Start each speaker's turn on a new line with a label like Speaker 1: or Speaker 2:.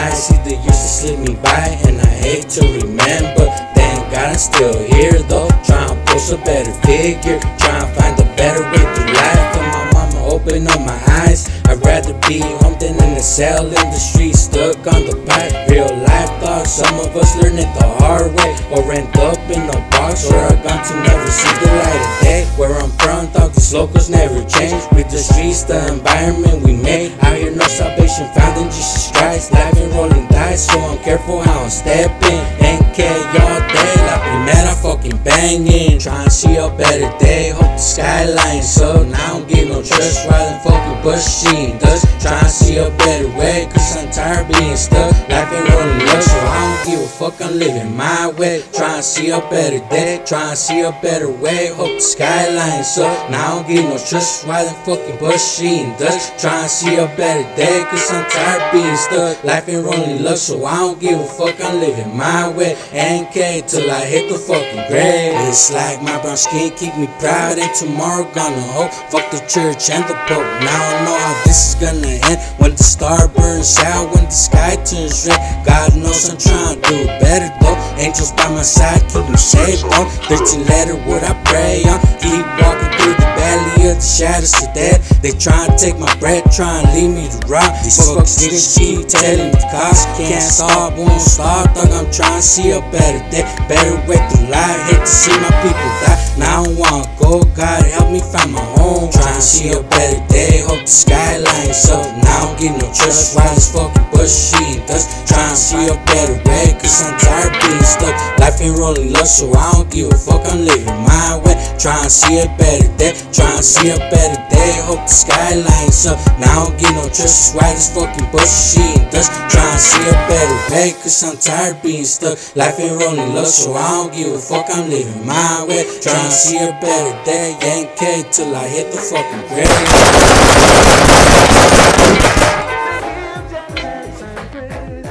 Speaker 1: I see the years that slip me by, and I hate to remember. Thank God I'm still here though, trying to post a better figure, trying to find a better way through life. And my mama opened up my eyes. I'd rather be home than in a cell in the street, stuck on the pipe. Real life thoughts, some of us learn it the hard way, or end up in a box where I'm gone to never see the light of day. Where I'm from, thought these locals never change. With the streets, the environment we made. Out here no salvation found in Jesus Christ. Life and rolling dice, so I'm careful how I'm stepping. NK all day, la primera fucking banging. Trying to see a better day, hope the skyline's up. Now I don't get no trust, rather fucking bushing dust. Trying to see a better way, cause I'm tired being stuck. Life ain't rolling luck, so I don't give a fuck, I'm living my way. Trying to see a better day, trying to see a better way, hope the skyline's up. Now I don't get no trust, rather fucking bushing dust. Trying to see a better day, cause I'm tired being stuck. Life ain't rolling luck, so I don't give a fuck, I'm living my way. NK till I hit the fucking grave. It's like my brown skin keep me proud, and tomorrow gonna hope. Fuck the church and the pope. Now I know how this is gonna end. When the star burns out, when the sky turns red. God knows I'm trying to do it better though. Angels by my side, keep me safe on. 13 letter what I pray on. Keep walking through the valley of the shadows of death. They try to take my breath, try and leave me to rot. These fucks didn't keep telling me the cops can't stop, won't stop. Thug, I'm trying to see a better day, better way through life. Hate to see my people die. Now I wanna go, God help me find my home. Trying to see a better day, hope the skyline's up. Now I don't get no trust, why this fucking bushy dust. Trying to see a better way, cause I'm tired being stuck. Life ain't rolling luck, so I don't give a fuck, I'm living my way. Trying to see a better day, trying to see a better day, hope the skyline's up. Now I don't get no trust, why this fucking bushy dust. Trying to see a better way, cause I'm tired being stuck. Life ain't rolling luck, so I don't give a fuck, I'm living my way. Trying to see a better day, NK till I hit the fucking grave.